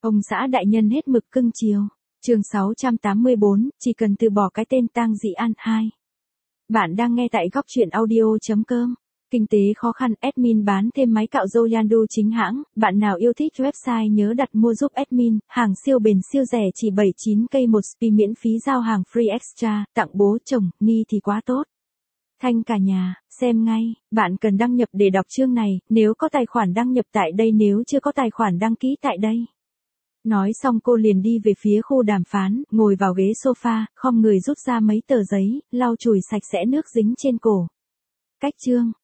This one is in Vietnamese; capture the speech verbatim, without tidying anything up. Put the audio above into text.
Ông xã đại nhân hết mực cưng chiều. Chương sáu trăm tám mươi bốn, chỉ cần từ bỏ cái tên Tang Dị An hai. Bạn đang nghe tại góc truyện audio chấm com. Kinh tế khó khăn, admin bán thêm máy cạo râu Yandu chính hãng, bạn nào yêu thích website nhớ đặt mua giúp admin, hàng siêu bền siêu rẻ chỉ bảy mươi chín k một spi miễn phí giao hàng free extra, tặng bố chồng, ni thì quá tốt. Thanh cả nhà, xem ngay, bạn cần đăng nhập để đọc chương này, nếu có tài khoản đăng nhập tại đây, nếu chưa có tài khoản đăng ký tại đây. Nói xong cô liền đi về phía khu đàm phán, ngồi vào ghế sofa, khom người rút ra mấy tờ giấy, lau chùi sạch sẽ nước dính trên cổ. Cách chương,